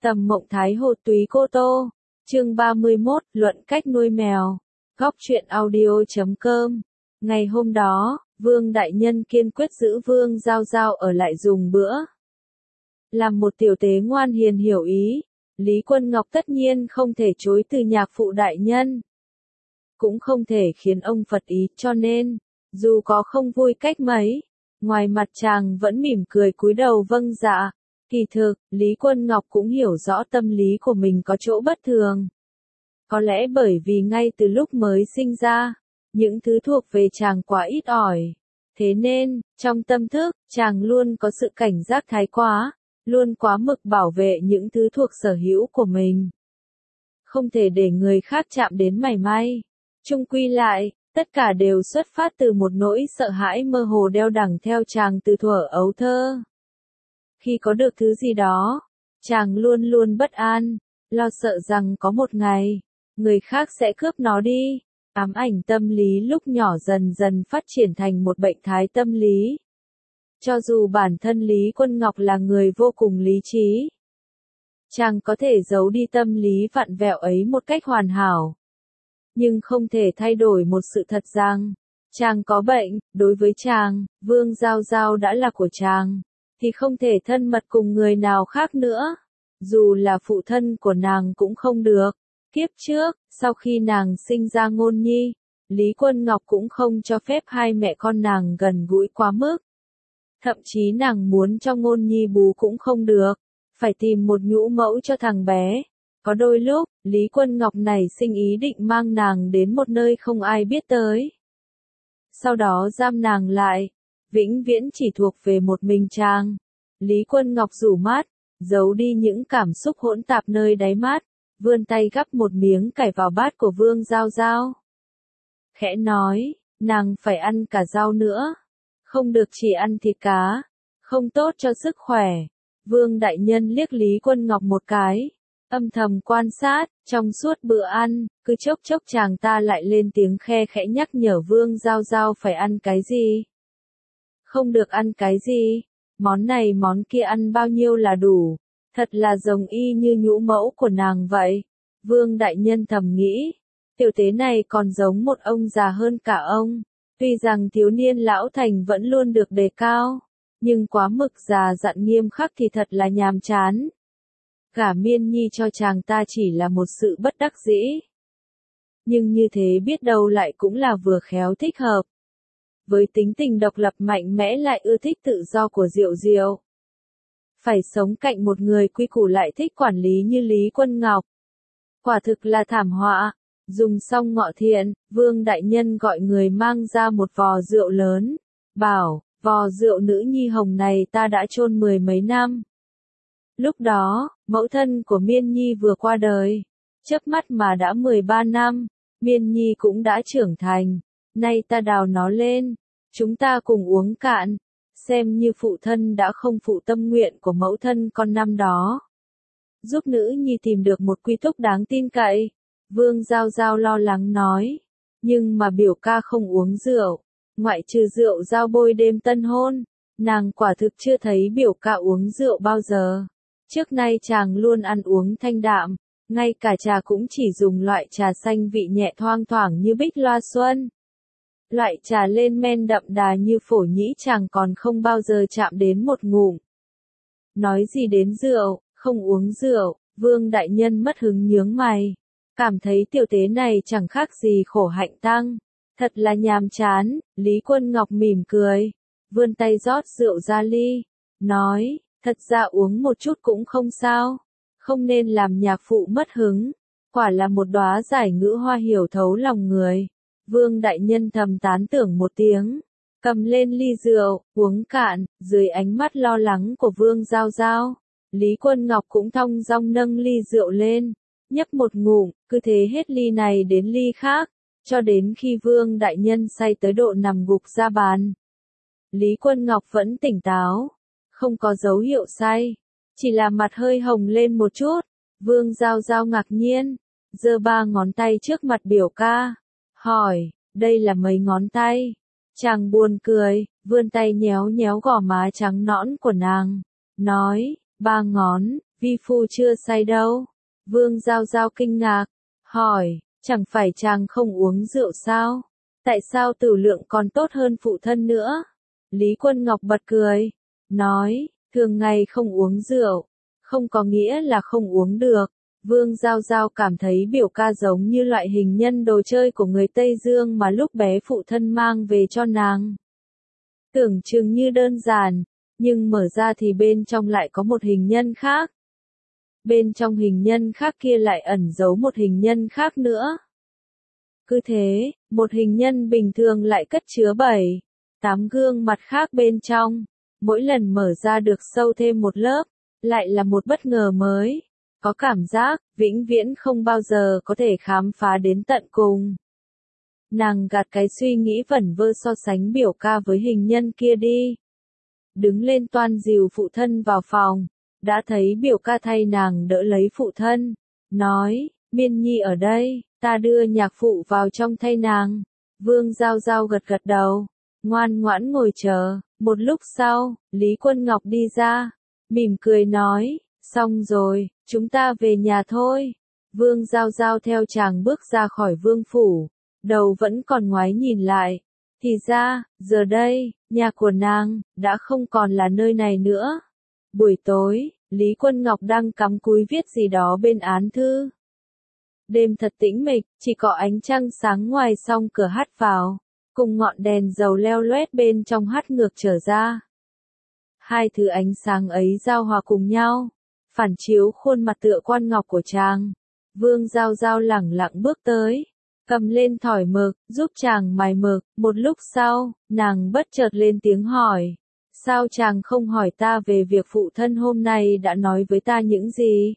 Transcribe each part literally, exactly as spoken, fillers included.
Tầm Mộng Thái Hồ Túy Cô Tô. Chương ba mươi mốt, luận cách nuôi mèo. Góc truyện audio chấm com. Ngày hôm đó, Vương đại nhân kiên quyết giữ Vương Giao Giao ở lại dùng bữa. Làm một tiểu tế ngoan hiền hiểu ý, Lý Quân Ngọc tất nhiên không thể chối từ nhạc phụ đại nhân. Cũng không thể khiến ông phật ý, cho nên, dù có không vui cách mấy, ngoài mặt chàng vẫn mỉm cười cúi đầu vâng dạ. Kỳ thực, Lý Quân Ngọc cũng hiểu rõ tâm lý của mình có chỗ bất thường. Có lẽ bởi vì ngay từ lúc mới sinh ra, những thứ thuộc về chàng quá ít ỏi. Thế nên, trong tâm thức, chàng luôn có sự cảnh giác thái quá, luôn quá mực bảo vệ những thứ thuộc sở hữu của mình. Không thể để người khác chạm đến mảy may. Chung quy lại, tất cả đều xuất phát từ một nỗi sợ hãi mơ hồ đeo đẳng theo chàng từ thuở ấu thơ. Khi có được thứ gì đó, chàng luôn luôn bất an, lo sợ rằng có một ngày, người khác sẽ cướp nó đi. Ám ảnh tâm lý lúc nhỏ dần dần phát triển thành một bệnh thái tâm lý. Cho dù bản thân Lý Quân Ngọc là người vô cùng lý trí, chàng có thể giấu đi tâm lý vặn vẹo ấy một cách hoàn hảo. Nhưng không thể thay đổi một sự thật rằng, chàng có bệnh. Đối với chàng, Vương Giao Giao đã là của chàng, thì không thể thân mật cùng người nào khác nữa. Dù là phụ thân của nàng cũng không được. Kiếp trước, sau khi nàng sinh ra Ngôn Nhi, Lý Quân Ngọc cũng không cho phép hai mẹ con nàng gần gũi quá mức. Thậm chí nàng muốn cho Ngôn Nhi bú cũng không được, phải tìm một nhũ mẫu cho thằng bé. Có đôi lúc, Lý Quân Ngọc nảy sinh ý định mang nàng đến một nơi không ai biết tới. Sau đó giam nàng lại, vĩnh viễn chỉ thuộc về một mình chàng. Lý Quân Ngọc rủ mắt, giấu đi những cảm xúc hỗn tạp nơi đáy mắt, vươn tay gắp một miếng cải vào bát của Vương Giao Giao. Khẽ nói, nàng phải ăn cả rau nữa, không được chỉ ăn thịt cá, không tốt cho sức khỏe. Vương đại nhân liếc Lý Quân Ngọc một cái, âm thầm quan sát, trong suốt bữa ăn, cứ chốc chốc chàng ta lại lên tiếng khe khẽ nhắc nhở Vương Giao Giao phải ăn cái gì. Không được ăn cái gì, món này món kia ăn bao nhiêu là đủ, thật là giống y như nhũ mẫu của nàng vậy. Vương đại nhân thầm nghĩ, tiểu tế này còn giống một ông già hơn cả ông. Tuy rằng thiếu niên lão thành vẫn luôn được đề cao, nhưng quá mực già dặn nghiêm khắc thì thật là nhàm chán. Gả Miên Nhi cho chàng ta chỉ là một sự bất đắc dĩ. Nhưng như thế biết đâu lại cũng là vừa khéo thích hợp. Với tính tình độc lập mạnh mẽ lại ưa thích tự do của Diệu Diệu. Phải sống cạnh một người quy củ lại thích quản lý như Lý Quân Ngọc. Quả thực là thảm họa. Dùng xong ngọ thiện, Vương đại nhân gọi người mang ra một vò rượu lớn. Bảo, vò rượu nữ nhi hồng này ta đã chôn mười mấy năm. Lúc đó, mẫu thân của Miên Nhi vừa qua đời. Chớp mắt mà đã mười ba năm, Miên Nhi cũng đã trưởng thành. Nay ta đào nó lên, chúng ta cùng uống cạn, xem như phụ thân đã không phụ tâm nguyện của mẫu thân con năm đó. Giúp nữ nhi tìm được một quy túc đáng tin cậy. Vương Giao Giao lo lắng nói, nhưng mà biểu ca không uống rượu, ngoại trừ rượu giao bôi đêm tân hôn, nàng quả thực chưa thấy biểu ca uống rượu bao giờ. Trước nay chàng luôn ăn uống thanh đạm, ngay cả trà cũng chỉ dùng loại trà xanh vị nhẹ thoang thoảng như bích loa xuân. Loại trà lên men đậm đà như phổ nhĩ chàng còn không bao giờ chạm đến một ngụm. Nói gì đến rượu, không uống rượu, Vương đại nhân mất hứng nhướng mày. Cảm thấy tiểu tế này chẳng khác gì khổ hạnh tăng. Thật là nhàm chán. Lý Quân Ngọc mỉm cười, vươn tay rót rượu ra ly, nói, thật ra uống một chút cũng không sao, không nên làm nhạc phụ mất hứng. Quả là một đóa giải ngữ hoa hiểu thấu lòng người. Vương đại nhân thầm tán tưởng một tiếng, cầm lên ly rượu, uống cạn. Dưới ánh mắt lo lắng của Vương Giao Giao, Lý Quân Ngọc cũng thong dong nâng ly rượu lên, nhấp một ngụm, cứ thế hết ly này đến ly khác, cho đến khi Vương đại nhân say tới độ nằm gục ra bàn. Lý Quân Ngọc vẫn tỉnh táo, không có dấu hiệu say, chỉ là mặt hơi hồng lên một chút. Vương Giao Giao ngạc nhiên, giơ ba ngón tay trước mặt biểu ca, hỏi, đây là mấy ngón tay? Chàng buồn cười, vươn tay nhéo nhéo gò má trắng nõn của nàng, nói, ba ngón. Vi phu chưa say đâu. Vương Giao Giao kinh ngạc, hỏi, chẳng phải chàng không uống rượu sao? Tại sao tử lượng còn tốt hơn phụ thân nữa? Lý Quân Ngọc bật cười, nói, thường ngày không uống rượu, không có nghĩa là không uống được. Vương Giao Giao cảm thấy biểu ca giống như loại hình nhân đồ chơi của người Tây Dương mà lúc bé phụ thân mang về cho nàng. Tưởng chừng như đơn giản, nhưng mở ra thì bên trong lại có một hình nhân khác. Bên trong hình nhân khác kia lại ẩn giấu một hình nhân khác nữa. Cứ thế, một hình nhân bình thường lại cất chứa bảy, tám gương mặt khác bên trong. Mỗi lần mở ra được sâu thêm một lớp, lại là một bất ngờ mới. Có cảm giác, vĩnh viễn không bao giờ có thể khám phá đến tận cùng. Nàng gạt cái suy nghĩ vẩn vơ so sánh biểu ca với hình nhân kia đi. Đứng lên toan dìu phụ thân vào phòng, đã thấy biểu ca thay nàng đỡ lấy phụ thân, nói, Miên Nhi ở đây, ta đưa nhạc phụ vào trong thay nàng. Vương Giao Giao gật gật đầu, ngoan ngoãn ngồi chờ. Một lúc sau, Lý Quân Ngọc đi ra, mỉm cười nói, xong rồi, chúng ta về nhà thôi. Vương Giao Giao theo chàng bước ra khỏi vương phủ, đầu vẫn còn ngoái nhìn lại. Thì ra, giờ đây, nhà của nàng, đã không còn là nơi này nữa. Buổi tối, Lý Quân Ngọc đang cắm cúi viết gì đó bên án thư. Đêm thật tĩnh mịch, chỉ có ánh trăng sáng ngoài song cửa hắt vào, cùng ngọn đèn dầu leo loét bên trong hắt ngược trở ra. Hai thứ ánh sáng ấy giao hòa cùng nhau, phản chiếu khuôn mặt tựa quan ngọc của chàng. Vương Giao Giao lẳng lặng bước tới, cầm lên thỏi mực, giúp chàng mài mực. Một lúc sau, nàng bất chợt lên tiếng hỏi, sao chàng không hỏi ta về việc phụ thân hôm nay đã nói với ta những gì?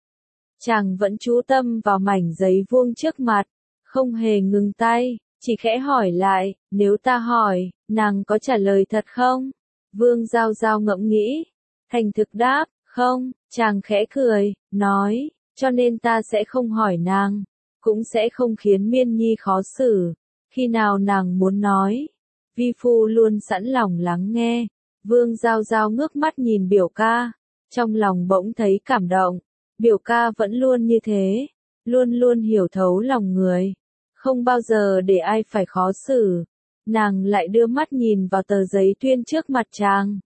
Chàng vẫn chú tâm vào mảnh giấy vuông trước mặt, không hề ngừng tay, chỉ khẽ hỏi lại, nếu ta hỏi, nàng có trả lời thật không? Vương Giao Giao ngẫm nghĩ, thành thực đáp, không. Chàng khẽ cười, nói, cho nên ta sẽ không hỏi nàng, cũng sẽ không khiến Miên Nhi khó xử. Khi nào nàng muốn nói, vi phu luôn sẵn lòng lắng nghe. Vương Giao Giao ngước mắt nhìn biểu ca, trong lòng bỗng thấy cảm động. Biểu ca vẫn luôn như thế, luôn luôn hiểu thấu lòng người, không bao giờ để ai phải khó xử. Nàng lại đưa mắt nhìn vào tờ giấy tuyên trước mặt chàng.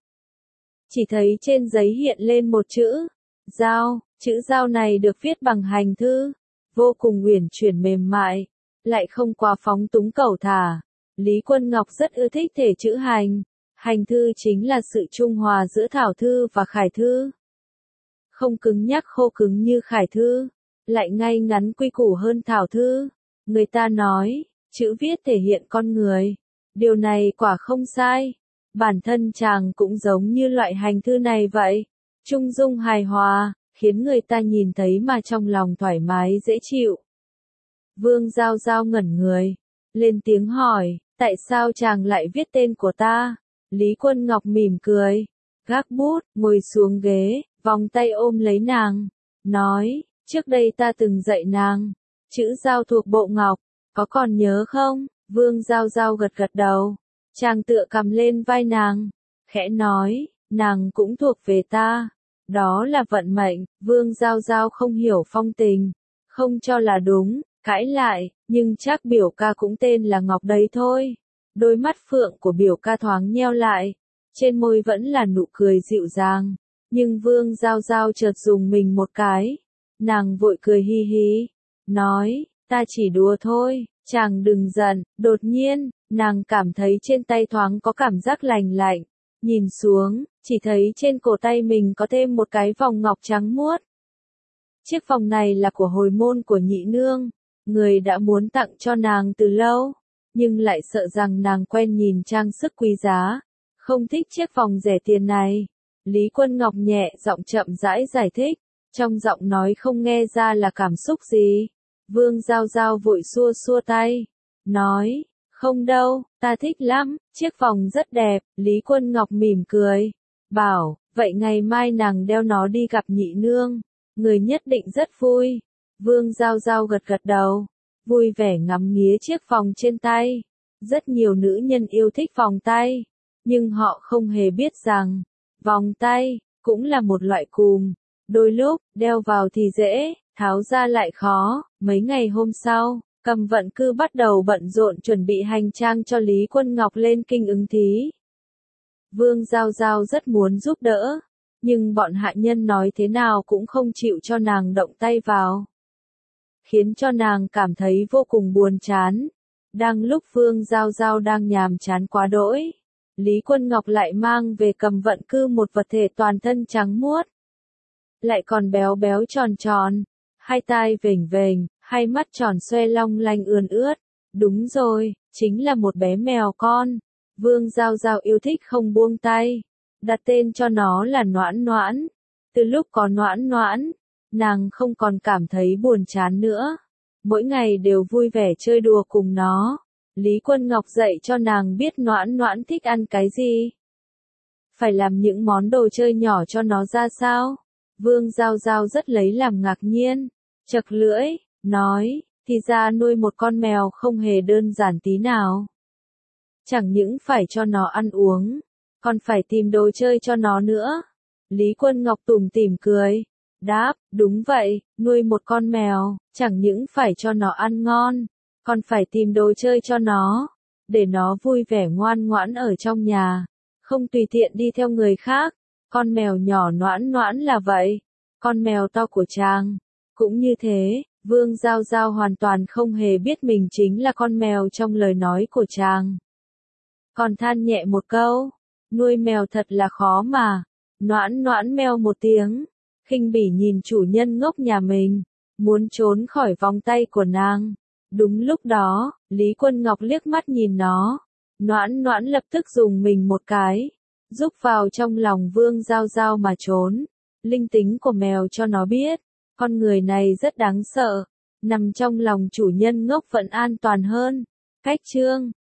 Chỉ thấy trên giấy hiện lên một chữ, giao. Chữ giao này được viết bằng hành thư, vô cùng uyển chuyển mềm mại, lại không quá phóng túng cẩu thả. Lý Quân Ngọc rất ưa thích thể chữ hành. Hành thư chính là sự trung hòa giữa thảo thư và khải thư. Không cứng nhắc khô cứng như khải thư, lại ngay ngắn quy củ hơn thảo thư. Người ta nói, chữ viết thể hiện con người. Điều này quả không sai. Bản thân chàng cũng giống như loại hành thư này vậy. Trung dung hài hòa, khiến người ta nhìn thấy mà trong lòng thoải mái dễ chịu. Vương Giao Giao ngẩn người, lên tiếng hỏi, tại sao chàng lại viết tên của ta? Lý Quân Ngọc mỉm cười, gác bút, ngồi xuống ghế, vòng tay ôm lấy nàng, nói, trước đây ta từng dạy nàng, chữ giao thuộc bộ ngọc, có còn nhớ không? Vương Giao Giao gật gật đầu, chàng tựa cầm lên vai nàng, khẽ nói, nàng cũng thuộc về ta, đó là vận mệnh. Vương Giao Giao không hiểu phong tình, không cho là đúng, cãi lại, nhưng chắc biểu ca cũng tên là Ngọc đấy thôi. Đôi mắt phượng của biểu ca thoáng nheo lại, trên môi vẫn là nụ cười dịu dàng, nhưng Vương Giao Giao chợt dùng mình một cái, nàng vội cười hi hi, nói, ta chỉ đùa thôi, chàng đừng giận. Đột nhiên, nàng cảm thấy trên tay thoáng có cảm giác lành lạnh, nhìn xuống, chỉ thấy trên cổ tay mình có thêm một cái vòng ngọc trắng muốt. Chiếc vòng này là của hồi môn của nhị nương, người đã muốn tặng cho nàng từ lâu, nhưng lại sợ rằng nàng quen nhìn trang sức quý giá, không thích chiếc vòng rẻ tiền này. Lý Quân Ngọc nhẹ giọng chậm rãi giải thích, trong giọng nói không nghe ra là cảm xúc gì. Vương Giao Giao vội xua xua tay, nói, không đâu, ta thích lắm, chiếc vòng rất đẹp. Lý Quân Ngọc mỉm cười, bảo, vậy ngày mai nàng đeo nó đi gặp nhị nương, người nhất định rất vui. Vương Giao Giao gật gật đầu, vui vẻ ngắm nghía chiếc vòng trên tay. Rất nhiều nữ nhân yêu thích vòng tay, nhưng họ không hề biết rằng, vòng tay, cũng là một loại cùm. Đôi lúc, đeo vào thì dễ, tháo ra lại khó. Mấy ngày hôm sau, Cầm Vận Cư bắt đầu bận rộn chuẩn bị hành trang cho Lý Quân Ngọc lên kinh ứng thí. Vương Giao Giao rất muốn giúp đỡ, nhưng bọn hạ nhân nói thế nào cũng không chịu cho nàng động tay vào, khiến cho nàng cảm thấy vô cùng buồn chán. Đang lúc Vương Giao Giao đang nhàm chán quá đỗi, Lý Quân Ngọc lại mang về Cầm Vận Cư một vật thể toàn thân trắng muốt, lại còn béo béo tròn tròn, hai tai vểnh vểnh, hai mắt tròn xoe long lanh ươn ướt. Đúng rồi, chính là một bé mèo con. Vương Giao Giao yêu thích không buông tay, đặt tên cho nó là Noãn Noãn. Từ lúc có Noãn Noãn, nàng không còn cảm thấy buồn chán nữa, mỗi ngày đều vui vẻ chơi đùa cùng nó. Lý Quân Ngọc dạy cho nàng biết Noãn Noãn thích ăn cái gì, phải làm những món đồ chơi nhỏ cho nó ra sao. Vương Giao Giao rất lấy làm ngạc nhiên, chật lưỡi, nói, thì ra nuôi một con mèo không hề đơn giản tí nào. Chẳng những phải cho nó ăn uống, còn phải tìm đồ chơi cho nó nữa. Lý Quân Ngọc tủm tỉm cười, đáp, đúng vậy, nuôi một con mèo, chẳng những phải cho nó ăn ngon, còn phải tìm đồ chơi cho nó, để nó vui vẻ ngoan ngoãn ở trong nhà, không tùy tiện đi theo người khác. Con mèo nhỏ Noãn Noãn là vậy, con mèo to của chàng cũng như thế. Vương Giao Giao hoàn toàn không hề biết mình chính là con mèo trong lời nói của chàng, còn than nhẹ một câu, nuôi mèo thật là khó mà. Noãn Noãn meo một tiếng, khinh bỉ nhìn chủ nhân ngốc nhà mình, muốn trốn khỏi vòng tay của nàng. Đúng lúc đó, Lý Quân Ngọc liếc mắt nhìn nó, Noãn Noãn lập tức dùng mình một cái, rúc vào trong lòng Vương Giao Giao mà trốn. Linh tính của mèo cho nó biết, con người này rất đáng sợ, nằm trong lòng chủ nhân ngốc vẫn an toàn hơn. Cách chương